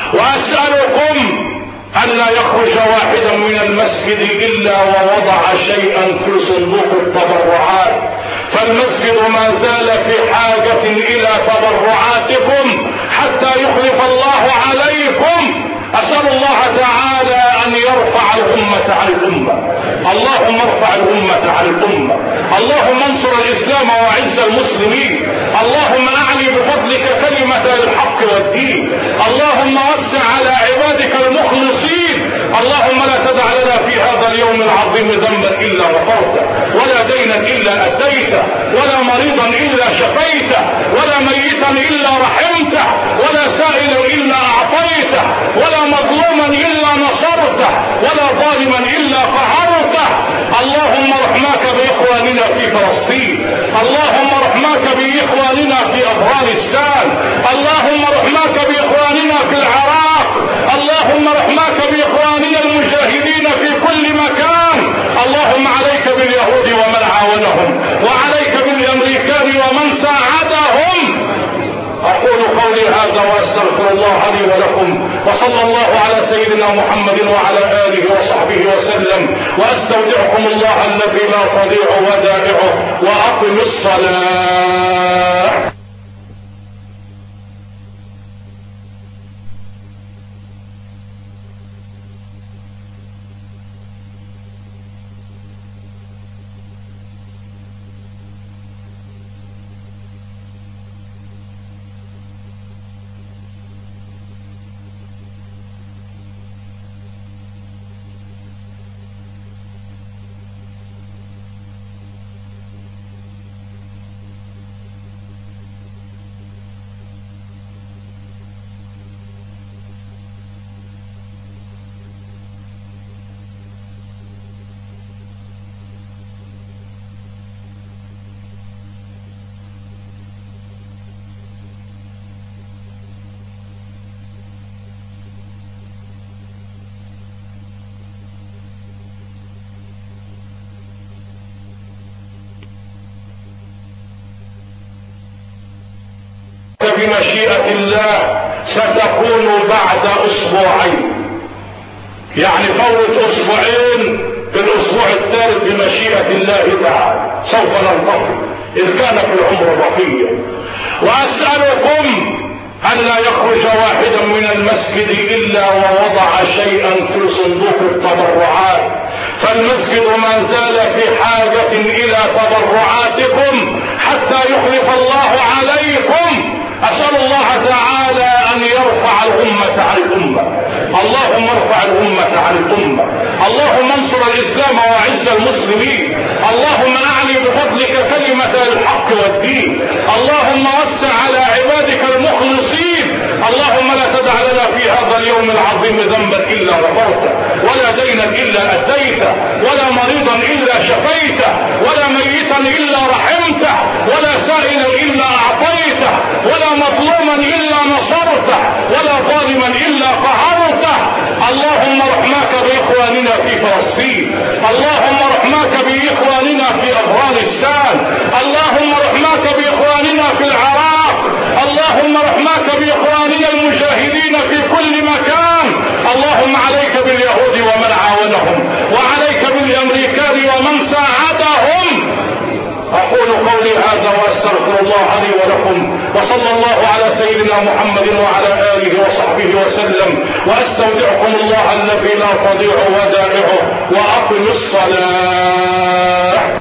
وأسألكم ألا يخرج واحدا من المسجد إلا ووضع شيئا في صندوق التبرعات، فالمسجد ما زال في حاجة إلى تبرعاتكم حتى يخلف الله عليكم. أسأل الله تعالى أن يرفع الأمة عن الأمة. اللهم ارفع الأمة عن الأمة. اللهم انصر الإسلام وأعز المسلمين. اللهم أعلي بفضلك كلمة الحق والدين. اللهم وسع على عبادك المخلصين. اللهم لا تدع لنا في هذا اليوم العظيم ذنبا إلا غفرته، ولا دينا إلا أديته، ولا مريضا إلا شفيته، ولا ميتا إلا رحمته، ولا سائلا إلا أعطيته، ولا مظلوما إلا نصرته، ولا ظالما إلا قهرته. اللهم رحماك بإخواننا في فلسطين، اللهم رحماك بإخواننا في أفغانستان، اللهم رحماك بإخواننا في العراق، اللهم رحماك بإخواننا المجاهدين في كل مكان. اللهم عليك باليهود ومن عاونهم، وعليك بالأمريكان ومن ساعدهم. أقول قولي هذا وأستغفر الله لي ولكم، وصلى الله على سيدنا محمد وعلى آله وصحبه وسلم، وأستودعكم الله الذي لا تضيع ودائعه، وأقم الصلاة. بمشيئة الله ستكون بعد أسبوعين، يعني فوت أسبوعين، الأسبوع الثالث بمشيئة الله تعالى سوف ننتقل إن كان في العمر بقية. وأسألكم ألا يخرج واحدا من المسجد إلا ووضع شيئا في صندوق التبرعات، فالمسجد ما زال في حاجة إلى تبرعاتكم حتى يخلف الله عليكم. أسأل الله تعالى أن يرفع الأمة عن الأمة، اللهم ارفع الأمة عن الأمة، اللهم انصر الإسلام وأعز المسلمين، اللهم أعلي بفضلك كلمة الحق والدين، اللهم وسع على عبادك المخلصين، اللهم لا تدع لنا في هذا اليوم العظيم ذنبا إلا غفرته، ولا دينا إلا أديته، ولا مريضا إلا شفيته، ولا ميتا إلا رحمته، ولا سائلا إلا أعطيته، ولا مظلوما إلا نصرته، ولا ظالما إلا قهرته. اللهم رحماك بإخواننا في فلسطين، اللهم رحماك بإخواننا في أفغانستان، اللهم رحماك بإخواننا في العراق، اللهم رحماك بإخواننا المجاهدين في كل مكان. اللهم عليك باليهود ومن عاونهم، وعليك بالأمريكان ومن ساعدهم. أقول قولي هذا وأستغفر الله لي ولكم، وصلى الله على سيدنا محمد وعلى آله وصحبه وسلم، وأستودعكم الله الذي لا تضيع ودائعه، وأقم الصلاة.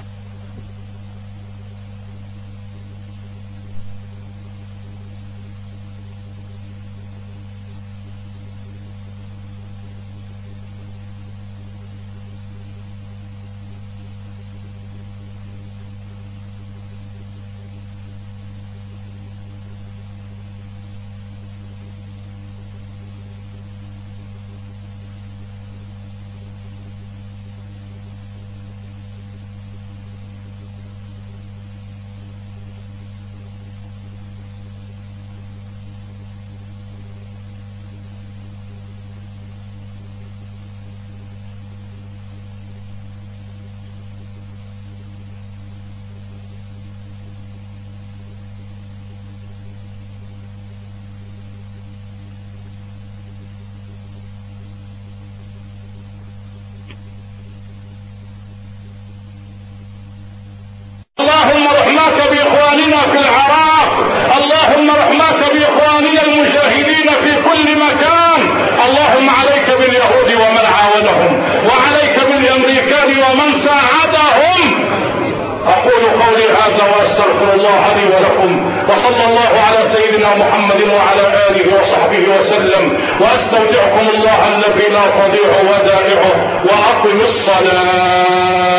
اللهم رحماك بإخواننا في العراق، اللهم رحماك بإخواننا المجاهدين في كل مكان. اللهم عليك باليهود ومن عاونهم، وعليك بالأمريكان ومن ساعدهم. أقول قولي هذا وأستغفر الله لي ولكم، وصلى الله على سيدنا محمد وعلى آله وصحبه وسلم، وأستودعكم الله الذي لا تضيع ودائعه، وأقم الصلاة.